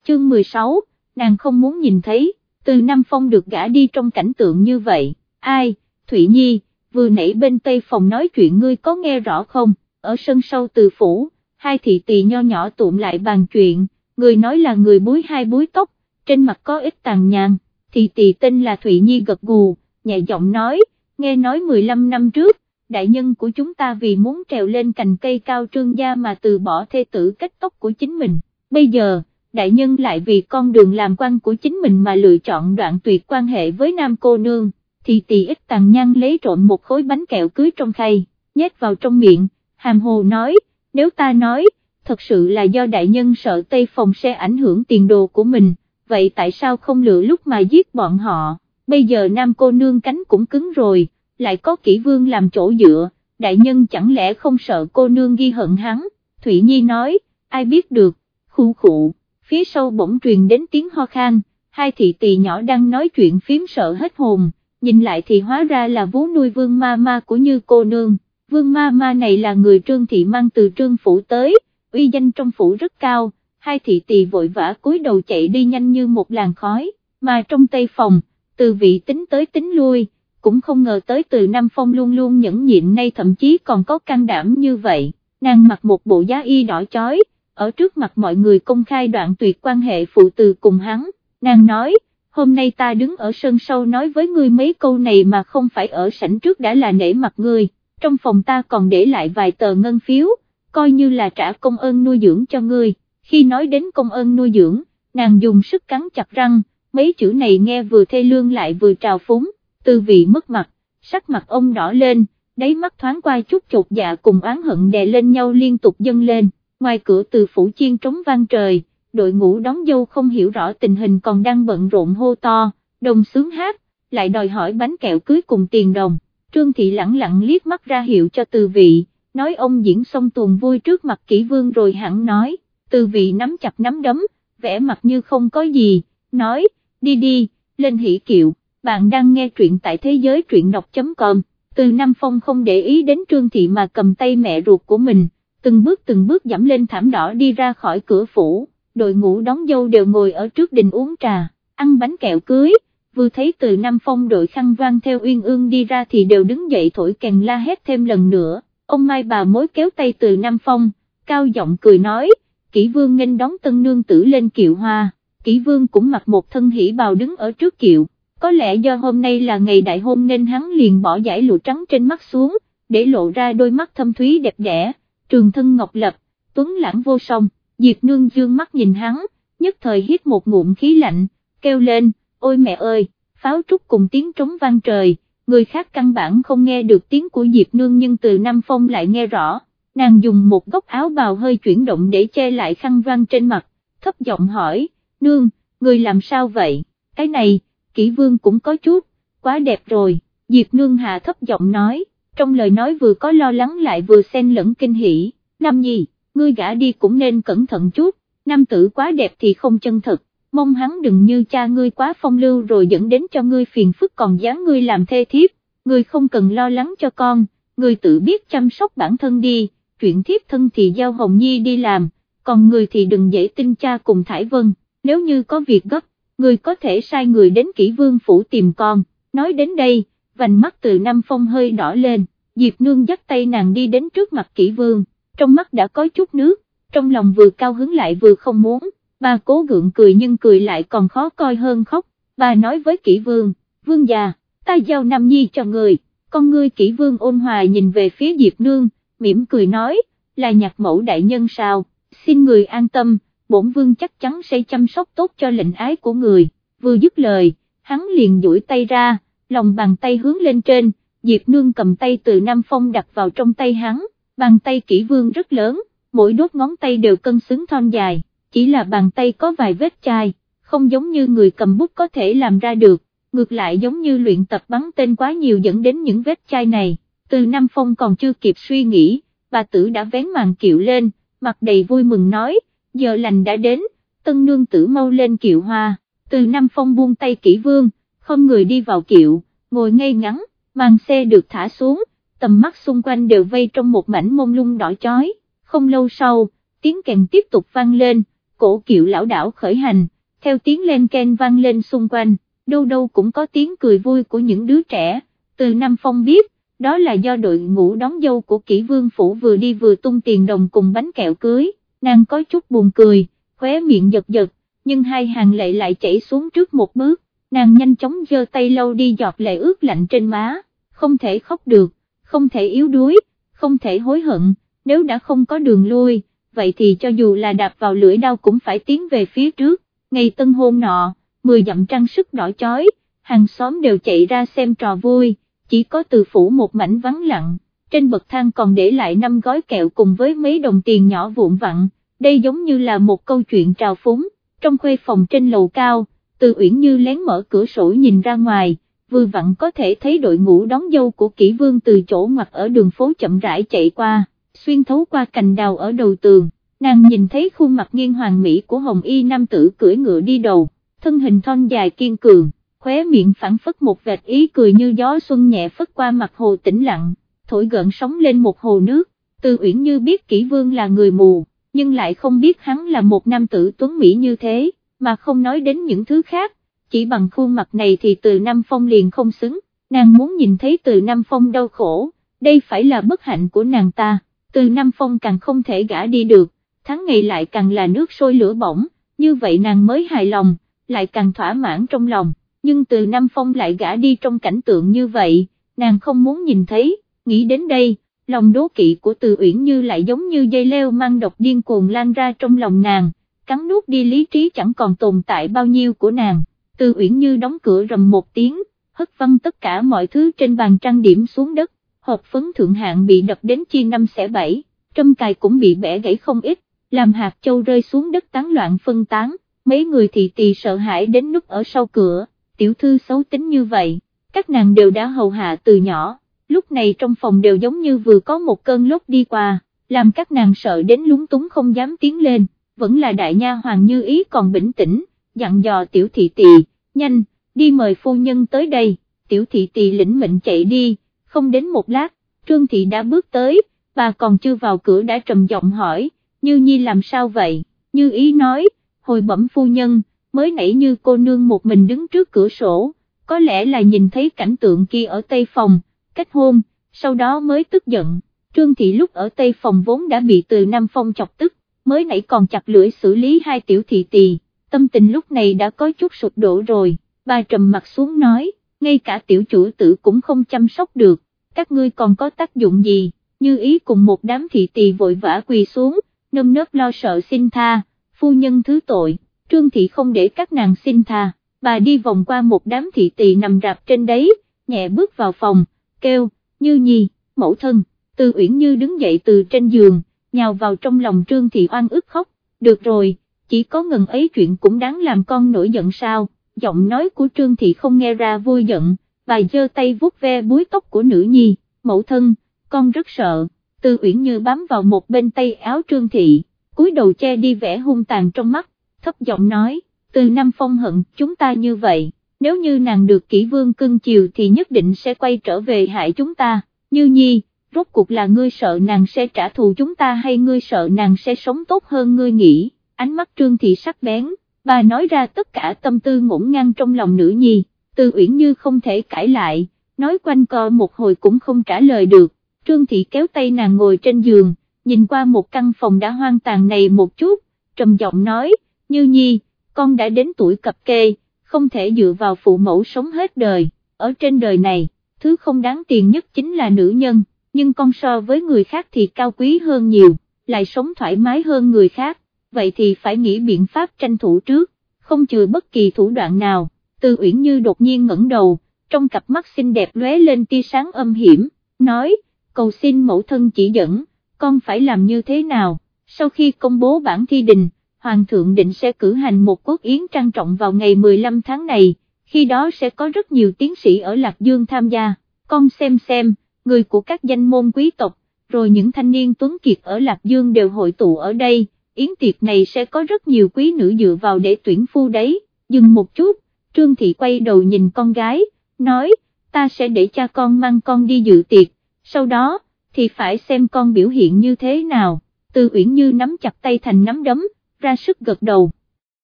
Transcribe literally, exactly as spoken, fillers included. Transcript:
chương mười sáu, nàng không muốn nhìn thấy, Từ Nam Phong được gả đi trong cảnh tượng như vậy, ai, Thụy Nhi, vừa nãy bên tây phòng nói chuyện ngươi có nghe rõ không, ở sân sau Từ phủ, hai thị tỳ nho nhỏ tụm lại bàn chuyện, người nói là người búi hai búi tóc, trên mặt có ít tàn nhang, thị tỳ tên là Thụy Nhi gật gù, nhẹ giọng nói, nghe nói mười lăm năm trước, đại nhân của chúng ta vì muốn trèo lên cành cây cao Trương gia mà từ bỏ thê tử kết tóc của chính mình, bây giờ, đại nhân lại vì con đường làm quan của chính mình mà lựa chọn đoạn tuyệt quan hệ với nam cô nương, thì tỳ ít tàn nhang lấy trộn một khối bánh kẹo cưới trong khay, nhét vào trong miệng, hàm hồ nói, nếu ta nói, thật sự là do đại nhân sợ Tây Phòng sẽ ảnh hưởng tiền đồ của mình, vậy tại sao không lựa lúc mà giết bọn họ, bây giờ nam cô nương cánh cũng cứng rồi, lại có Kỷ Vương làm chỗ dựa, đại nhân chẳng lẽ không sợ cô nương ghi hận hắn, Thụy Nhi nói, ai biết được, khu khụ, phía sau bỗng truyền đến tiếng ho khan, hai thị tỳ nhỏ đang nói chuyện phím sợ hết hồn, nhìn lại thì hóa ra là vú nuôi Vương ma ma của Như cô nương, Vương ma ma này là người Trương thị mang từ Trương phủ tới, uy danh trong phủ rất cao, hai thị tỳ vội vã cúi đầu chạy đi nhanh như một làn khói, mà trong tây phòng, Từ vị tính tới tính lui, cũng không ngờ tới Từ Nam Phong luôn luôn nhẫn nhịn nay thậm chí còn có can đảm như vậy, nàng mặc một bộ giá y đỏ chói, ở trước mặt mọi người công khai đoạn tuyệt quan hệ phụ từ cùng hắn, nàng nói, hôm nay ta đứng ở sân sau nói với ngươi mấy câu này mà không phải ở sảnh trước đã là nể mặt ngươi, trong phòng ta còn để lại vài tờ ngân phiếu, coi như là trả công ơn nuôi dưỡng cho ngươi, khi nói đến công ơn nuôi dưỡng, nàng dùng sức cắn chặt răng, mấy chữ này nghe vừa thê lương lại vừa trào phúng, Từ vị mất mặt, sắc mặt ông đỏ lên, đáy mắt thoáng qua chút chột dạ cùng oán hận đè lên nhau liên tục dâng lên, ngoài cửa Từ phủ chiên trống vang trời, đội ngũ đón dâu không hiểu rõ tình hình còn đang bận rộn hô to, đồng sướng hát, lại đòi hỏi bánh kẹo cưới cùng tiền đồng, Trương thị lẳng lặng liếc mắt ra hiệu cho Từ vị, nói ông diễn xong tuồng vui trước mặt Kỷ Vương rồi hẳn nói, Từ vị nắm chặt nắm đấm, vẻ mặt như không có gì, nói, đi đi, lên hỉ kiệu, bạn đang nghe truyện tại thế giới truyện đọc.com, Từ Nam Phong không để ý đến Trương thị mà cầm tay mẹ ruột của mình, từng bước từng bước dẫm lên thảm đỏ đi ra khỏi cửa phủ, đội ngũ đón dâu đều ngồi ở trước đình uống trà, ăn bánh kẹo cưới, vừa thấy Từ Nam Phong đội khăn voan theo uyên ương đi ra thì đều đứng dậy thổi kèn la hét thêm lần nữa, ông Mai bà mối kéo tay Từ Nam Phong, cao giọng cười nói, Kỷ Vương nghênh đón tân nương tử lên kiệu hoa, Kỷ Vương cũng mặc một thân hỉ bào đứng ở trước kiệu, có lẽ do hôm nay là ngày đại hôn nên hắn liền bỏ dải lụa trắng trên mắt xuống, để lộ ra đôi mắt thâm thúy đẹp đẽ, trường thân ngọc lập, tuấn lãng vô song, Diệp Nương dương mắt nhìn hắn, nhất thời hít một ngụm khí lạnh, kêu lên, ôi mẹ ơi, pháo trúc cùng tiếng trống vang trời, người khác căn bản không nghe được tiếng của Diệp Nương nhưng Từ Nam Phong lại nghe rõ, nàng dùng một góc áo bào hơi chuyển động để che lại khăn voan trên mặt, thấp giọng hỏi, Nương, người làm sao vậy, cái này, Kỷ Vương cũng có chút, quá đẹp rồi, Diệp Nương hạ thấp giọng nói, trong lời nói vừa có lo lắng lại vừa xen lẫn kinh hỉ, Nam Nhi, ngươi gả đi cũng nên cẩn thận chút, nam tử quá đẹp thì không chân thật, mong hắn đừng như cha ngươi quá phong lưu rồi dẫn đến cho ngươi phiền phức còn dáng ngươi làm thê thiếp, ngươi không cần lo lắng cho con, ngươi tự biết chăm sóc bản thân đi, chuyện thiếp thân thì giao Hồng Nhi đi làm, còn ngươi thì đừng dễ tin cha cùng Thải Vân, nếu như có việc gấp, ngươi có thể sai người đến Kỷ Vương phủ tìm con, nói đến đây, vành mắt Từ Nam Phong hơi đỏ lên, Diệp Nương dắt tay nàng đi đến trước mặt Kỷ Vương, trong mắt đã có chút nước, trong lòng vừa cao hứng lại vừa không muốn, bà cố gượng cười nhưng cười lại còn khó coi hơn khóc, bà nói với Kỷ Vương, Vương già, ta giao Nam Nhi cho người, con ngươi Kỷ Vương ôn hòa nhìn về phía Diệp Nương, mỉm cười nói, là nhạc mẫu đại nhân sao, xin người an tâm, bổn vương chắc chắn sẽ chăm sóc tốt cho lệnh ái của người, vừa dứt lời, hắn liền duỗi tay ra, lòng bàn tay hướng lên trên, Diệp Nương cầm tay Từ Nam Phong đặt vào trong tay hắn, bàn tay Kỷ Vương rất lớn, mỗi đốt ngón tay đều cân xứng thon dài, chỉ là bàn tay có vài vết chai, không giống như người cầm bút có thể làm ra được, ngược lại giống như luyện tập bắn tên quá nhiều dẫn đến những vết chai này, Từ Nam Phong còn chưa kịp suy nghĩ, bà tử đã vén màn kiệu lên, mặt đầy vui mừng nói, giờ lành đã đến, tân nương tử mau lên kiệu hoa, Từ Nam Phong buông tay Kỷ Vương, không người đi vào kiệu, ngồi ngay ngắn, màn xe được thả xuống, tầm mắt xung quanh đều vây trong một mảnh mông lung đỏ chói, không lâu sau, tiếng kèn tiếp tục vang lên, cổ kiệu lão đảo khởi hành, theo tiếng len ken vang lên xung quanh, đâu đâu cũng có tiếng cười vui của những đứa trẻ. Từ Nam Phong biết, đó là do đội ngũ đón dâu của Kỷ Vương Phủ vừa đi vừa tung tiền đồng cùng bánh kẹo cưới, nàng có chút buồn cười, khóe miệng giật giật, nhưng hai hàng lệ lại chảy xuống trước một bước, nàng nhanh chóng giơ tay lau đi giọt lệ ướt lạnh trên má, không thể khóc được, không thể yếu đuối, không thể hối hận, nếu đã không có đường lui, vậy thì cho dù là đạp vào lưỡi đao cũng phải tiến về phía trước. Ngày tân hôn nọ, mười dặm trang sức đỏ chói, hàng xóm đều chạy ra xem trò vui, chỉ có Từ Phủ một mảnh vắng lặng, trên bậc thang còn để lại năm gói kẹo cùng với mấy đồng tiền nhỏ vụn vặn, đây giống như là một câu chuyện trào phúng. Trong khuê phòng trên lầu cao, Từ Uyển Như lén mở cửa sổ nhìn ra ngoài, vừa vặn có thể thấy đội ngũ đón dâu của Kỷ Vương từ chỗ ngoặt ở đường phố chậm rãi chạy qua, xuyên thấu qua cành đào ở đầu tường, nàng nhìn thấy khuôn mặt nghiêng hoàng mỹ của hồng y nam tử cưỡi ngựa đi đầu, thân hình thon dài kiên cường, khóe miệng phảng phất một vệt ý cười như gió xuân nhẹ phất qua mặt hồ tĩnh lặng, thổi gợn sóng lên một hồ nước. Từ Uyển Như biết Kỷ Vương là người mù, nhưng lại không biết hắn là một nam tử tuấn mỹ như thế, mà không nói đến những thứ khác, chỉ bằng khuôn mặt này thì Từ Nam Phong liền không xứng, nàng muốn nhìn thấy Từ Nam Phong đau khổ, đây phải là bất hạnh của nàng ta. Từ Nam Phong càng không thể gả đi được, tháng ngày lại càng là nước sôi lửa bỏng, như vậy nàng mới hài lòng, lại càng thỏa mãn trong lòng, nhưng Từ Nam Phong lại gả đi trong cảnh tượng như vậy, nàng không muốn nhìn thấy. Nghĩ đến đây, lòng đố kỵ của Từ Uyển Như lại giống như dây leo mang độc điên cuồng lan ra trong lòng nàng, cắn nuốt đi lý trí chẳng còn tồn tại bao nhiêu của nàng. Từ Uyển Như đóng cửa rầm một tiếng, hất văng tất cả mọi thứ trên bàn trang điểm xuống đất, hộp phấn thượng hạng bị đập đến chia năm xẻ bảy, trâm cài cũng bị bẻ gãy không ít, làm hạt châu rơi xuống đất tán loạn phân tán, mấy người thị tỳ sợ hãi đến núp ở sau cửa, tiểu thư xấu tính như vậy, các nàng đều đã hầu hạ từ nhỏ, lúc này trong phòng đều giống như vừa có một cơn lốc đi qua, làm các nàng sợ đến lúng túng không dám tiến lên, vẫn là đại nha hoàng Như Ý còn bình tĩnh, dặn dò tiểu thị tỳ, nhanh, đi mời phu nhân tới đây. Tiểu thị tỳ lĩnh mệnh chạy đi, không đến một lát, Trương thị đã bước tới, bà còn chưa vào cửa đã trầm giọng hỏi, Như Nhi làm sao vậy? Như Ý nói, hồi bẩm phu nhân, mới nãy Như cô nương một mình đứng trước cửa sổ, có lẽ là nhìn thấy cảnh tượng kia ở tây phòng, kết hôn, sau đó mới tức giận. Trương thị lúc ở tây phòng vốn đã bị Từ Nam Phong chọc tức, mới nãy còn chặt lưỡi xử lý hai tiểu thị tỳ, tâm tình lúc này đã có chút sụp đổ rồi, bà trầm mặt xuống nói, ngay cả tiểu chủ tử cũng không chăm sóc được, các ngươi còn có tác dụng gì? Như Ý cùng một đám thị tỳ vội vã quỳ xuống, nơm nớp lo sợ xin tha, phu nhân thứ tội. Trương thị không để các nàng xin tha, bà đi vòng qua một đám thị tỳ nằm rạp trên đấy, nhẹ bước vào phòng, kêu, Như Nhi, mẫu thân. Từ Uyển Như đứng dậy từ trên giường, nhào vào trong lòng Trương thị oan ức khóc, được rồi, chỉ có ngần ấy chuyện cũng đáng làm con nổi giận sao? Giọng nói của Trương thị không nghe ra vui giận, bà giơ tay vuốt ve búi tóc của nữ nhi, mẫu thân, con rất sợ. Từ Uyển Như bám vào một bên tay áo Trương thị, cúi đầu che đi vẻ hung tàn trong mắt, thấp giọng nói, Từ Nam Phong hận chúng ta như vậy, nếu như nàng được Kỷ Vương cưng chiều thì nhất định sẽ quay trở về hại chúng ta. Như Nhi, rốt cuộc là ngươi sợ nàng sẽ trả thù chúng ta hay ngươi sợ nàng sẽ sống tốt hơn ngươi nghĩ? Ánh mắt Trương thị sắc bén, bà nói ra tất cả tâm tư ngổn ngang trong lòng nữ nhi. Từ Uyển Như không thể cãi lại, nói quanh co một hồi cũng không trả lời được. Trương thị kéo tay nàng ngồi trên giường, nhìn qua một căn phòng đã hoang tàn này một chút, trầm giọng nói, Như Nhi, con đã đến tuổi cập kê, không thể dựa vào phụ mẫu sống hết đời, ở trên đời này, thứ không đáng tiền nhất chính là nữ nhân, nhưng con so với người khác thì cao quý hơn nhiều, lại sống thoải mái hơn người khác, vậy thì phải nghĩ biện pháp tranh thủ trước, không chừa bất kỳ thủ đoạn nào. Từ Uyển Như đột nhiên ngẩng đầu, trong cặp mắt xinh đẹp lóe lên tia sáng âm hiểm, nói, cầu xin mẫu thân chỉ dẫn, con phải làm như thế nào? Sau khi công bố bản thi đình, Hoàng thượng định sẽ cử hành một quốc yến trang trọng vào ngày mười lăm tháng này, khi đó sẽ có rất nhiều tiến sĩ ở Lạc Dương tham gia, con xem xem, người của các danh môn quý tộc, rồi những thanh niên tuấn kiệt ở Lạc Dương đều hội tụ ở đây, yến tiệc này sẽ có rất nhiều quý nữ dựa vào để tuyển phu đấy. Dừng một chút, Trương thị quay đầu nhìn con gái, nói, ta sẽ để cha con mang con đi dự tiệc, sau đó, thì phải xem con biểu hiện như thế nào. Từ Uyển Như nắm chặt tay thành nắm đấm, ra sức gật đầu.